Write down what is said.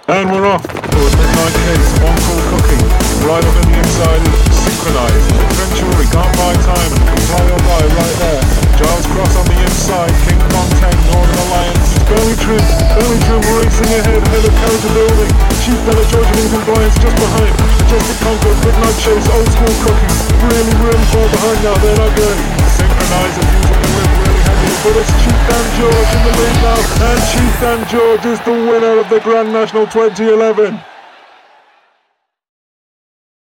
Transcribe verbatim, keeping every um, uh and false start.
And we're off for Midnight Kids, on-call cooking, right up in the inside, synchronised, Venturi, can't buy time, can fly or die right there, Giles Cross on the inside, King Fontaine, Northern Alliance, Burley Trim, Burley Trim racing ahead, ahead of Counter Building, Chief Bella George and Ethan Bryant's just behind, Majestic Conquest, Midnight Chase, Old School Cooking, really, really far behind now, they're not going, synchronised and using the whip, really heavy, but it's Chief Dan George in the lead now, and Chief Dan George is the winner of the Grand National twenty eleven.